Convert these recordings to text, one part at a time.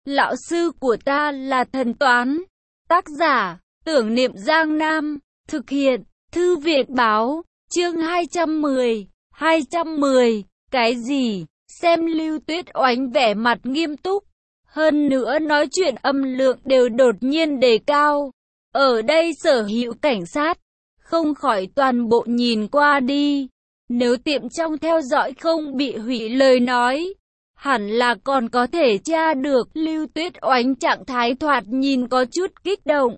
Lão sư của ta là thần toán. Tác giả, Tưởng Niệm Giang Nam. Thực hiện, Thư viện Báo. Chương 210. 210. Cái gì? Xem Lưu Tuyết Oánh vẻ mặt nghiêm túc. Hơn nữa nói chuyện âm lượng đều đột nhiên đề cao. Ở đây sở hữu cảnh sát, không khỏi toàn bộ nhìn qua đi. Nếu tiệm trong theo dõi không bị hủy lời nói, hẳn là còn có thể tra được. Lưu Tuyết Oánh trạng thái thoạt nhìn có chút kích động.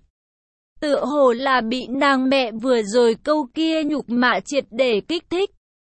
Tựa hồ là bị nàng mẹ vừa rồi câu kia nhục mạ triệt để kích thích.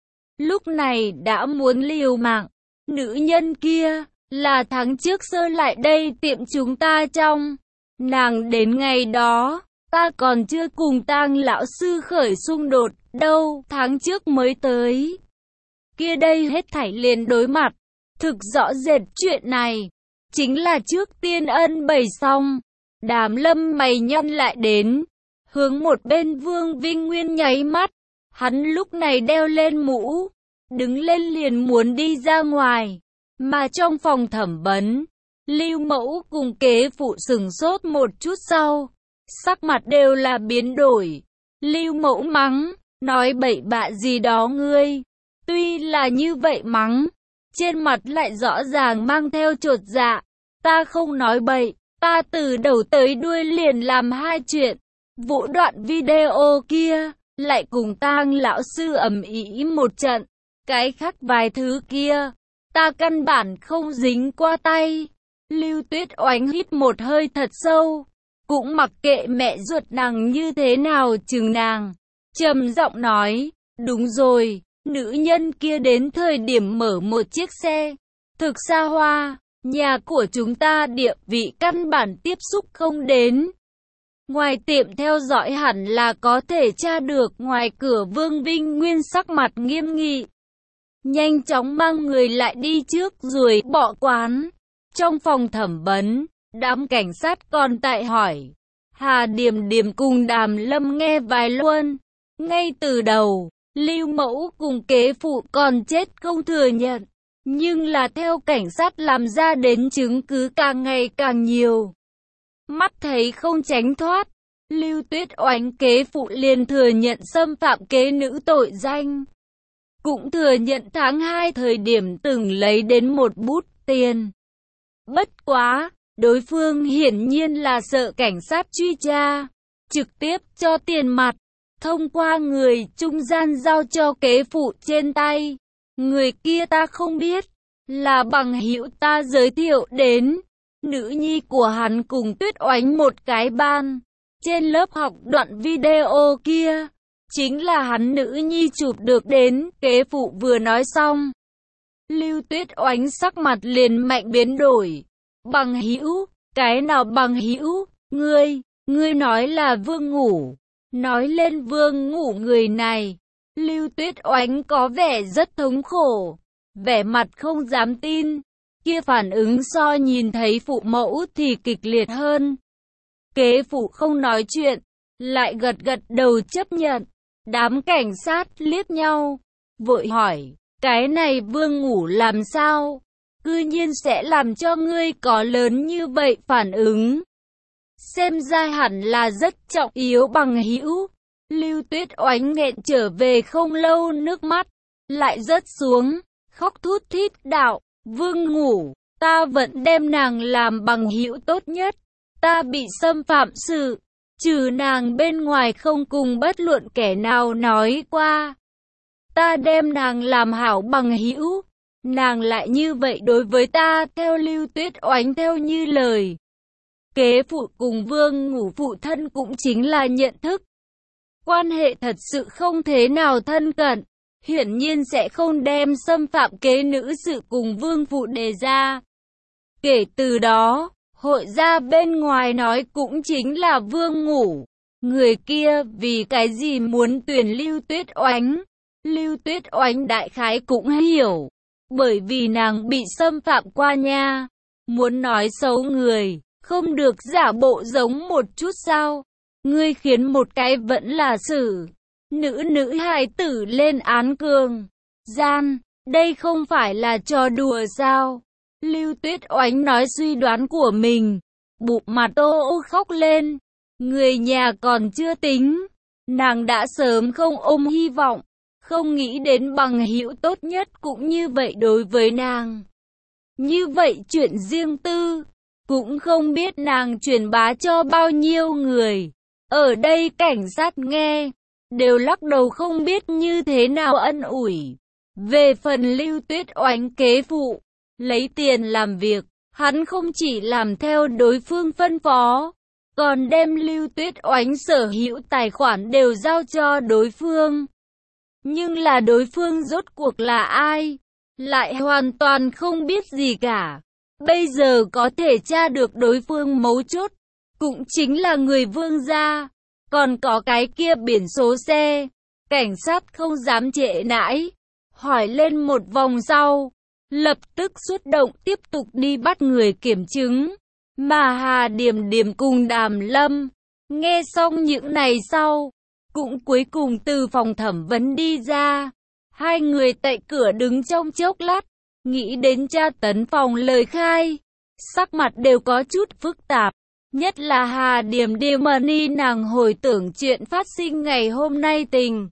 Lúc này đã muốn liều mạng. Nữ nhân kia là tháng trước sơ lại đây tiệm chúng ta trong. Nàng đến ngày đó, ta còn chưa cùng Tang lão sư khởi xung đột đâu, tháng trước mới tới. Kia đây hết thảy liền đối mặt. Thực rõ rệt chuyện này chính là trước tiên ân bày xong. Đàm Lâm mày nhăn lại đến, hướng một bên Vương Vinh Nguyên nháy mắt. Hắn lúc này đeo lên mũ, đứng lên liền muốn đi ra ngoài. Mà trong phòng thẩm vấn, Lưu Mẫu cùng kế phụ sừng sốt một chút sau, sắc mặt đều là biến đổi. Lưu Mẫu mắng, nói bậy bạ gì đó ngươi. Tuy là như vậy mắng, trên mặt lại rõ ràng mang theo chột dạ. Ta không nói bậy, ta từ đầu tới đuôi liền làm hai chuyện. Vụ đoạn video kia, lại cùng Tang lão sư ầm ĩ một trận. Cái khác vài thứ kia, ta căn bản không dính qua tay. Lưu Tuyết Oánh hít một hơi thật sâu, cũng mặc kệ mẹ ruột nàng như thế nào chừng nàng. Trầm giọng nói, đúng rồi, nữ nhân kia đến thời điểm mở một chiếc xe thực xa hoa, nhà của chúng ta địa vị căn bản tiếp xúc không đến. Ngoài tiệm theo dõi hẳn là có thể tra được. Ngoài cửa Vương Vinh Nguyên sắc mặt nghiêm nghị, nhanh chóng mang người lại đi trước rồi bỏ quán. Trong phòng thẩm vấn, đám cảnh sát còn tại hỏi. Hà Điềm Điềm cùng Đàm Lâm nghe vài luôn. Ngay từ đầu, Lưu Mẫu cùng kế phụ còn chết không thừa nhận. Nhưng là theo cảnh sát làm ra đến chứng cứ càng ngày càng nhiều. Mắt thấy không tránh thoát, Lưu Tuyết Oánh kế phụ liền thừa nhận xâm phạm kế nữ tội danh. Cũng thừa nhận tháng 2 thời điểm từng lấy đến một bút tiền. Bất quá, đối phương hiển nhiên là sợ cảnh sát truy tra, trực tiếp cho tiền mặt, thông qua người trung gian giao cho kế phụ trên tay. Người kia ta không biết, là bằng hữu ta giới thiệu đến. Nữ nhi của hắn cùng Tuyết Oánh một cái ban. Trên lớp học đoạn video kia, chính là hắn nữ nhi chụp được đến. Kế phụ vừa nói xong, Lưu Tuyết Oánh sắc mặt liền mạnh biến đổi. Bằng hữu? Cái nào bằng hữu? Ngươi nói là Vương Ngủ. Nói lên Vương Ngủ người này, Lưu Tuyết Oánh có vẻ rất thống khổ, vẻ mặt không dám tin. Kia phản ứng so nhìn thấy phụ mẫu thì kịch liệt hơn. Kế phụ không nói chuyện, lại gật gật đầu chấp nhận. Đám cảnh sát liếc nhau, vội hỏi, cái này Vương Ngủ làm sao? Cư nhiên sẽ làm cho ngươi có lớn như vậy phản ứng. Xem ra hẳn là rất trọng yếu bằng hữu. Lưu Tuyết Oánh nghẹn trở về không lâu, nước mắt lại rớt xuống, khóc thút thít đạo, Vương Ngủ, ta vẫn đem nàng làm bằng hữu tốt nhất. Ta bị xâm phạm sự, trừ nàng bên ngoài không cùng bất luận kẻ nào nói qua. Ta đem nàng làm hảo bằng hữu, nàng lại như vậy đối với ta. Theo Lưu Tuyết Oánh theo như lời, kế phụ cùng Vương Ngủ phụ thân cũng chính là nhận thức. Quan hệ thật sự không thế nào thân cận, hiển nhiên sẽ không đem xâm phạm kế nữ sự cùng Vương phụ đề ra. Kể từ đó, hội gia bên ngoài nói cũng chính là Vương Ngủ. Người kia vì cái gì muốn tuyển Lưu Tuyết Oánh? Lưu Tuyết Oánh đại khái cũng hiểu, bởi vì nàng bị xâm phạm qua nha. Muốn nói xấu người, không được giả bộ giống một chút sao? Ngươi khiến một cái vẫn là xử nữ hài tử lên án cường gian, đây không phải là trò đùa sao? Lưu Tuyết Oánh nói suy đoán của mình. Bụng mặt Tô khóc lên. Người nhà còn chưa tính. Nàng đã sớm không ôm hy vọng. Không nghĩ đến bằng hữu tốt nhất cũng như vậy đối với nàng. Như vậy chuyện riêng tư. Cũng không biết nàng truyền bá cho bao nhiêu người. Ở đây cảnh sát nghe. Đều lắc đầu không biết như thế nào ân ủi. Về phần Lưu Tuyết Oánh kế phụ. Lấy tiền làm việc. Hắn không chỉ làm theo đối phương phân phó. Còn đem Lưu Tuyết Oánh sở hữu tài khoản đều giao cho đối phương. Nhưng là đối phương rốt cuộc là ai? Lại hoàn toàn không biết gì cả. Bây giờ có thể tra được đối phương mấu chốt. Cũng chính là người Vương gia. Còn có cái kia biển số xe. Cảnh sát không dám trễ nãi. Hỏi lên một vòng sau. Lập tức xuất động tiếp tục đi bắt người kiểm chứng. Mà Hà Điểm Điểm cùng Đàm Lâm. Nghe xong những này sau. Cũng cuối cùng từ phòng thẩm vấn đi ra. Hai người tại cửa đứng trong chốc lát. Nghĩ đến tra tấn phòng lời khai. Sắc mặt đều có chút phức tạp. Nhất là Hà Điểm Điểm nàng hồi tưởng chuyện phát sinh ngày hôm nay tình.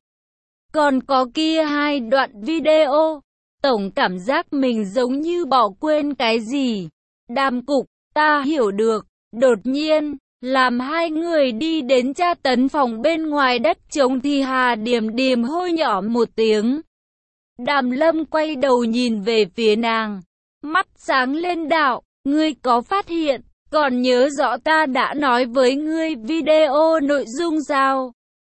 Còn có kia hai đoạn video. Tổng cảm giác mình giống như bỏ quên cái gì. Đàm cục, ta hiểu được. Đột nhiên, làm hai người đi đến tra tấn phòng bên ngoài đất trống thì Hà Điểm Điểm hôi nhỏ một tiếng. Đàm Lâm quay đầu nhìn về phía nàng. Mắt sáng lên đạo, ngươi có phát hiện, còn nhớ rõ ta đã nói với ngươi video nội dung sao?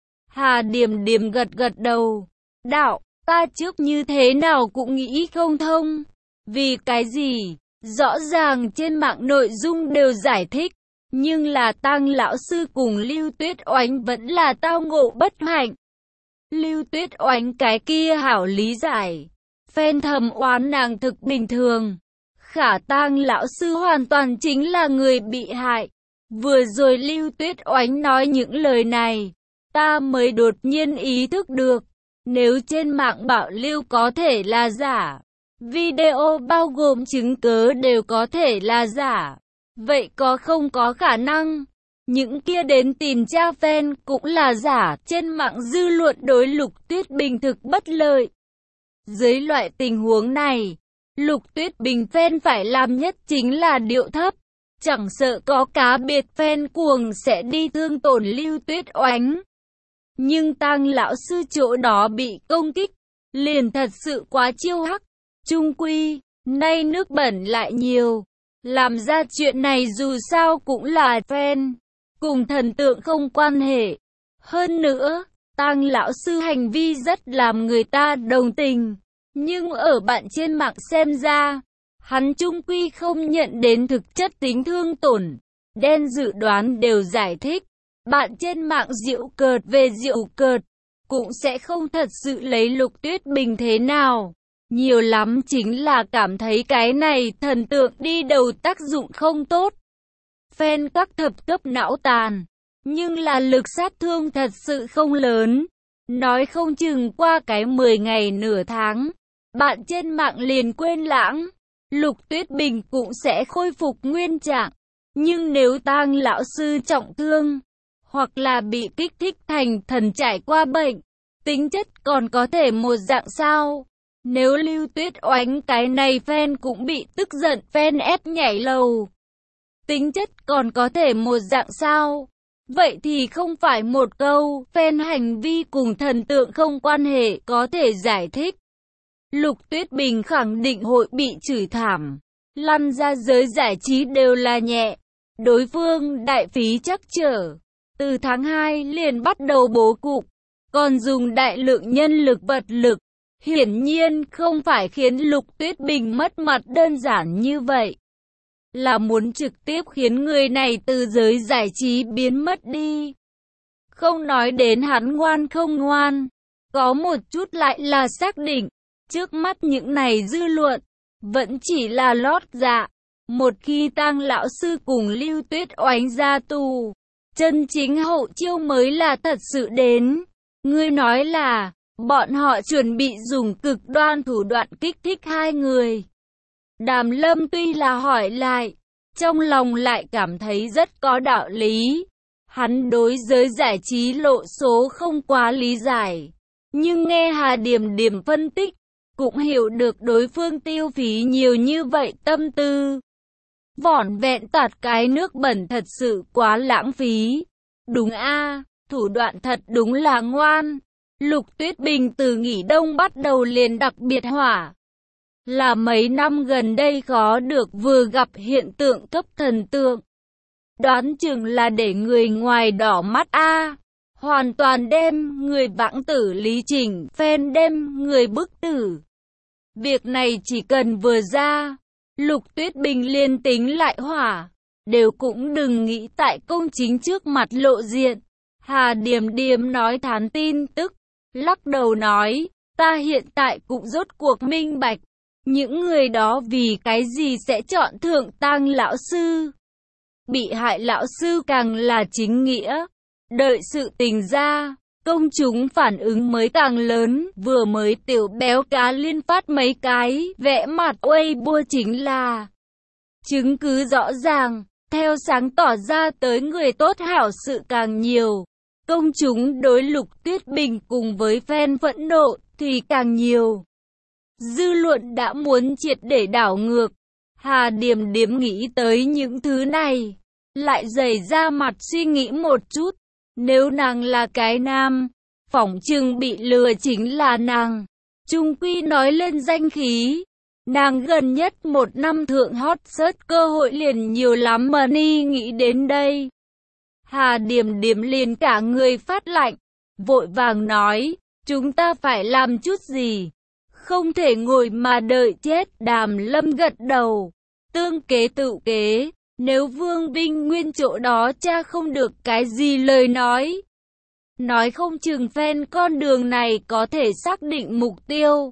Hà Điểm Điểm gật gật đầu. Đạo, ta trước như thế nào cũng nghĩ không thông. Vì cái gì? Rõ ràng trên mạng nội dung đều giải thích. Nhưng là Tang lão sư cùng Lưu Tuyết Oánh vẫn là tao ngộ bất hạnh. Lưu Tuyết Oánh cái kia hảo lý giải. Phen thầm oán nàng thực bình thường. Khả Tang lão sư hoàn toàn chính là người bị hại. Vừa rồi Lưu Tuyết Oánh nói những lời này. Ta mới đột nhiên ý thức được. Nếu trên mạng bảo lưu có thể là giả. Video bao gồm chứng cứ đều có thể là giả. Vậy có không có khả năng, những kia đến tìm tra fan cũng là giả, trên mạng dư luận đối Lục Tuyết Bình thực bất lợi. Dưới loại tình huống này, Lục Tuyết Bình fan phải làm nhất chính là điệu thấp, chẳng sợ có cá biệt fan cuồng sẽ đi thương tổn Lưu Tuyết Oánh. Nhưng Tang lão sư chỗ đó bị công kích, liền thật sự quá chiêu hắc, chung quy, nay nước bẩn lại nhiều. Làm ra chuyện này dù sao cũng là fan, cùng thần tượng không quan hệ. Hơn nữa, Tang lão sư hành vi rất làm người ta đồng tình. Nhưng ở bạn trên mạng xem ra, hắn chung quy không nhận đến thực chất tính thương tổn. Đen dự đoán đều giải thích. Bạn trên mạng giễu cợt về giễu cợt, cũng sẽ không thật sự lấy Lục Tuyết Bình thế nào. Nhiều lắm chính là cảm thấy cái này thần tượng đi đầu tác dụng không tốt. Fan các thập cấp não tàn. Nhưng là lực sát thương thật sự không lớn. Nói không chừng qua cái 10 ngày nửa tháng. Bạn trên mạng liền quên lãng. Lục Tuyết Bình cũng sẽ khôi phục nguyên trạng. Nhưng nếu Tang lão sư trọng thương, hoặc là bị kích thích thành thần trải qua bệnh, tính chất còn có thể một dạng sao? Nếu Lưu Tuyết Oánh cái này fan cũng bị tức giận fan ép nhảy lầu, tính chất còn có thể một dạng sao? Vậy thì không phải một câu fan hành vi cùng thần tượng không quan hệ có thể giải thích. Lục Tuyết Bình khẳng định hội bị chửi thảm, lăn ra giới giải trí đều là nhẹ. Đối phương đại phí chắc trở, từ tháng 2 liền bắt đầu bố cục, còn dùng đại lượng nhân lực vật lực. Hiển nhiên không phải khiến Lục Tuyết Bình mất mặt đơn giản như vậy. Là muốn trực tiếp khiến người này từ giới giải trí biến mất đi. Không nói đến hắn ngoan không ngoan. Có một chút lại là xác định. Trước mắt những này dư luận. Vẫn chỉ là lót dạ. Một khi Tang lão sư cùng Lưu Tuyết Oánh ra tù. Chân chính hậu chiêu mới là thật sự đến. Ngươi nói là bọn họ chuẩn bị dùng cực đoan thủ đoạn kích thích hai người. Đàm Lâm tuy là hỏi lại, trong lòng lại cảm thấy rất có đạo lý. Hắn đối giới giải trí lộ số không quá lý giải, nhưng nghe Hà Điểm Điểm phân tích, cũng hiểu được đối phương tiêu phí nhiều như vậy tâm tư. Vỏn vẹn tạt cái nước bẩn thật sự quá lãng phí. Đúng a, thủ đoạn thật đúng là ngoan. Lục Tuyết Bình từ nghỉ đông bắt đầu liền đặc biệt hỏa. Là mấy năm gần đây khó được vừa gặp hiện tượng cấp thần tượng. Đoán chừng là để người ngoài đỏ mắt a. Hoàn toàn đem người vãng tử lý trình, phen đem người bức tử. Việc này chỉ cần vừa ra, Lục Tuyết Bình liền tính lại hỏa, đều cũng đừng nghĩ tại công chính trước mặt lộ diện. Hà Điềm Điềm nói thán tin tức, lắc đầu nói, ta hiện tại cũng rốt cuộc minh bạch, những người đó vì cái gì sẽ chọn thượng tang lão sư. Bị hại lão sư càng là chính nghĩa, đợi sự tình ra, công chúng phản ứng mới càng lớn. Vừa mới Tiểu Béo Cá liên phát mấy cái vẽ mặt Weibo chính là chứng cứ rõ ràng. Theo sáng tỏ ra tới người tốt hảo sự càng nhiều, công chúng đối Lục Tuyết Bình cùng với fan phẫn nộ thì càng nhiều. Dư luận đã muốn triệt để đảo ngược. Hà Điềm Điềm nghĩ tới những thứ này, lại dày ra mặt suy nghĩ một chút. Nếu nàng là cái nam, phỏng chừng bị lừa chính là nàng. Chung quy nói lên danh khí, nàng gần nhất một năm thượng hot search cơ hội liền nhiều lắm mà nghĩ đến đây. Hà Điềm Điềm liền cả người phát lạnh, vội vàng nói, chúng ta phải làm chút gì, không thể ngồi mà đợi chết. Đàm Lâm gật đầu, tương kế tự kế, nếu Vương Vinh Nguyên chỗ đó cha không được cái gì lời nói không chừng phen con đường này có thể xác định mục tiêu.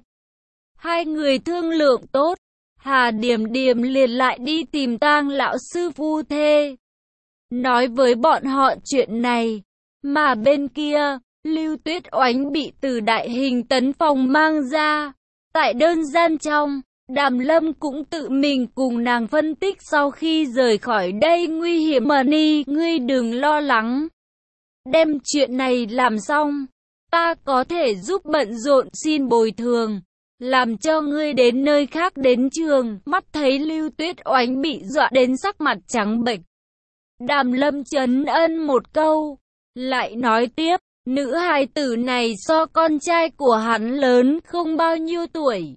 Hai người thương lượng tốt, Hà Điềm Điềm liền lại đi tìm tang lão sư phu thê, nói với bọn họ chuyện này. Mà bên kia, Lưu Tuyết Oánh bị từ đại hình tấn phòng mang ra. Tại đơn gian trong, Đàm Lâm cũng tự mình cùng nàng phân tích sau khi rời khỏi đây nguy hiểm mà ngươi đừng lo lắng. Đem chuyện này làm xong, ta có thể giúp bận rộn xin bồi thường, làm cho ngươi đến nơi khác đến trường. Mắt thấy Lưu Tuyết Oánh bị dọa đến sắc mặt trắng bệch, Đàm Lâm trấn ân một câu, lại nói tiếp, nữ hài tử này so con trai của hắn lớn không bao nhiêu tuổi,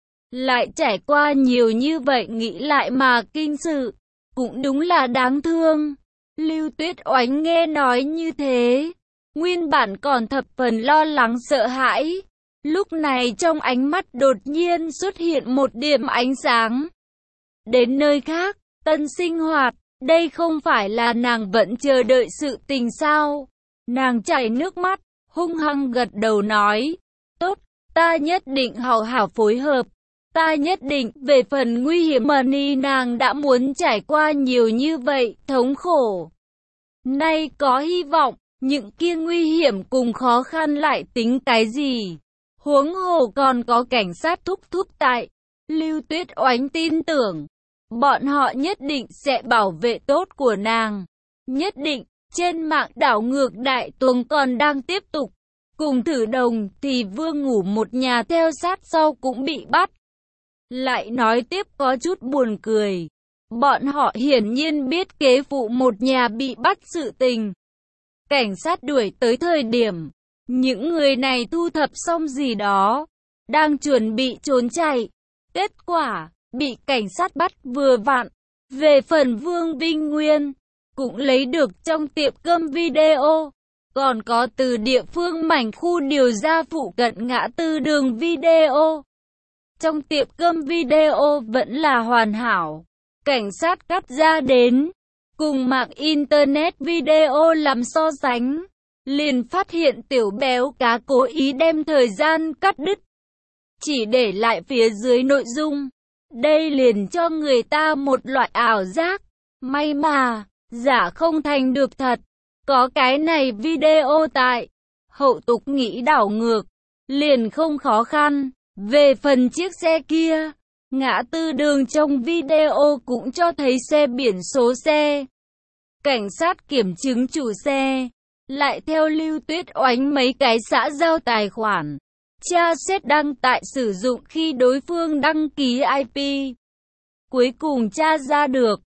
lại trải qua nhiều như vậy, nghĩ lại mà kinh sự, cũng đúng là đáng thương. Lưu Tuyết Oánh nghe nói như thế, nguyên bản còn thập phần lo lắng sợ hãi, lúc này trong ánh mắt đột nhiên xuất hiện một điểm ánh sáng. Đến nơi khác, tân sinh hoạt, đây không phải là nàng vẫn chờ đợi sự tình sao? Nàng chảy nước mắt, hung hăng gật đầu nói, tốt, ta nhất định hảo hảo phối hợp. Ta nhất định. Về phần nguy hiểm mà nàng đã muốn trải qua nhiều như vậy, thống khổ, nay có hy vọng, những kia nguy hiểm cùng khó khăn lại tính cái gì? Huống hồ còn có cảnh sát thúc thúc tại. Lưu Tuyết Oánh tin tưởng, bọn họ nhất định sẽ bảo vệ tốt của nàng. Nhất định. Trên mạng đảo ngược đại tuồng còn đang tiếp tục. Cùng Thử Đồng thì Vương Ngủ một nhà theo sát sau cũng bị bắt. Lại nói tiếp có chút buồn cười. Bọn họ hiển nhiên biết kế phụ một nhà bị bắt sự tình. Cảnh sát đuổi tới thời điểm, những người này thu thập xong gì đó, đang chuẩn bị trốn chạy. Kết quả, bị cảnh sát bắt vừa vặn. Về phần Vương Vinh Nguyên, cũng lấy được trong tiệm cơm video. Còn có từ địa phương mảnh khu điều ra phụ cận ngã tư đường video. Trong tiệm cơm video vẫn là hoàn hảo. Cảnh sát cắt ra đến, cùng mạng internet video làm so sánh, liền phát hiện Tiểu Béo Cá cố ý đem thời gian cắt đứt, chỉ để lại phía dưới nội dung. Đây liền cho người ta một loại ảo giác, may mà giả không thành được thật. Có cái này video tại, hậu tục nghĩ đảo ngược, liền không khó khăn. Về phần chiếc xe kia, Ngã tư đường trong video cũng cho thấy xe biển số xe. Cảnh sát kiểm chứng chủ xe, lại theo Lưu Tuyết Oánh mấy cái xã giao tài khoản. Tra xét đăng tải sử dụng khi đối phương đăng ký IP. Cuối cùng tra ra được,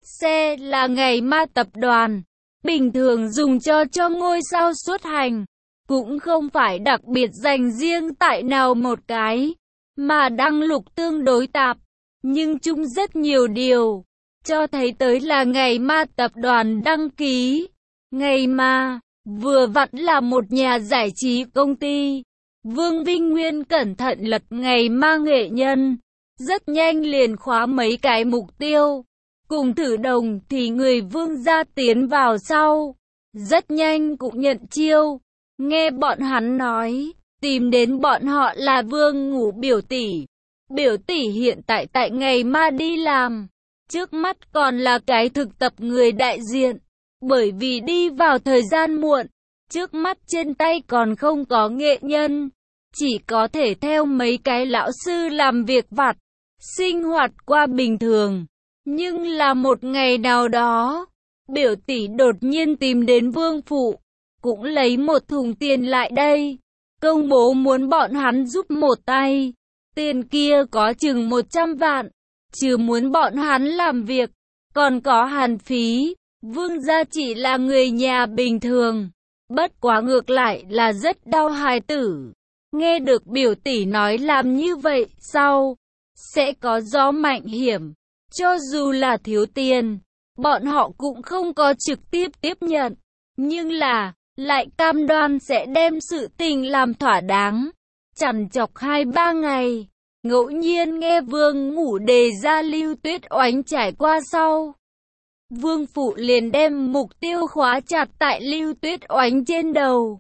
xe là ngày ma tập đoàn, bình thường dùng cho ngôi sao xuất hành. Cũng không phải đặc biệt dành riêng tại nào một cái, mà đăng lục tương đối tạp, nhưng chung rất nhiều điều, cho thấy tới là ngày ma tập đoàn đăng ký. Ngày ma, vừa vặn là một nhà giải trí công ty. Vương Vinh Nguyên cẩn thận lật ngày ma nghệ nhân, rất nhanh liền khóa mấy cái mục tiêu. Cùng thử đồng thì người Vương gia tiến vào sau, rất nhanh cũng nhận chiêu. Nghe bọn hắn nói, tìm đến bọn họ là Vương Ngủ biểu tỷ. Biểu tỷ hiện tại tại ngày ma đi làm, trước mắt còn là cái thực tập người đại diện, bởi vì đi vào thời gian muộn, trước mắt trên tay còn không có nghệ nhân, chỉ có thể theo mấy cái lão sư làm việc vặt, sinh hoạt qua bình thường. Nhưng là một ngày nào đó, biểu tỷ đột nhiên tìm đến Vương Phụ, cũng lấy một thùng tiền lại đây, công bố muốn bọn hắn giúp một tay. Tiền kia có chừng 100 vạn, chứ muốn bọn hắn làm việc, còn có hàn phí. Vương gia chỉ là người nhà bình thường, bất quá ngược lại là rất đau hài tử. Nghe được biểu tỷ nói làm như vậy sau, sẽ có gió mạnh hiểm. Cho dù là thiếu tiền, bọn họ cũng không có trực tiếp tiếp nhận, nhưng là lại cam đoan sẽ đem sự tình làm thỏa đáng. Chằn chọc 2-3 ngày, ngẫu nhiên nghe Vương Ngủ đề ra Lưu Tuyết Oánh trải qua sau, Vương Phụ liền đem mục tiêu khóa chặt tại Lưu Tuyết Oánh trên đầu.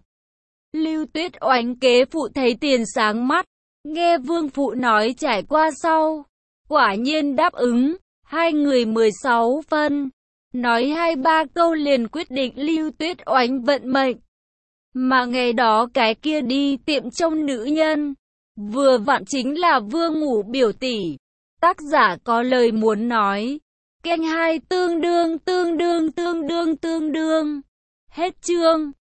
Lưu Tuyết Oánh kế phụ thấy tiền sáng mắt, nghe Vương Phụ nói trải qua sau, quả nhiên đáp ứng. Hai người 16 phân, nói 2-3 câu liền quyết định Lưu Tuyết Oánh vận mệnh. Mà ngày đó cái kia đi tiệm trông nữ nhân, vừa vặn chính là Vương Ngủ biểu tỷ. Tác giả có lời muốn nói. Kênh 2 tương đương. Hết chương.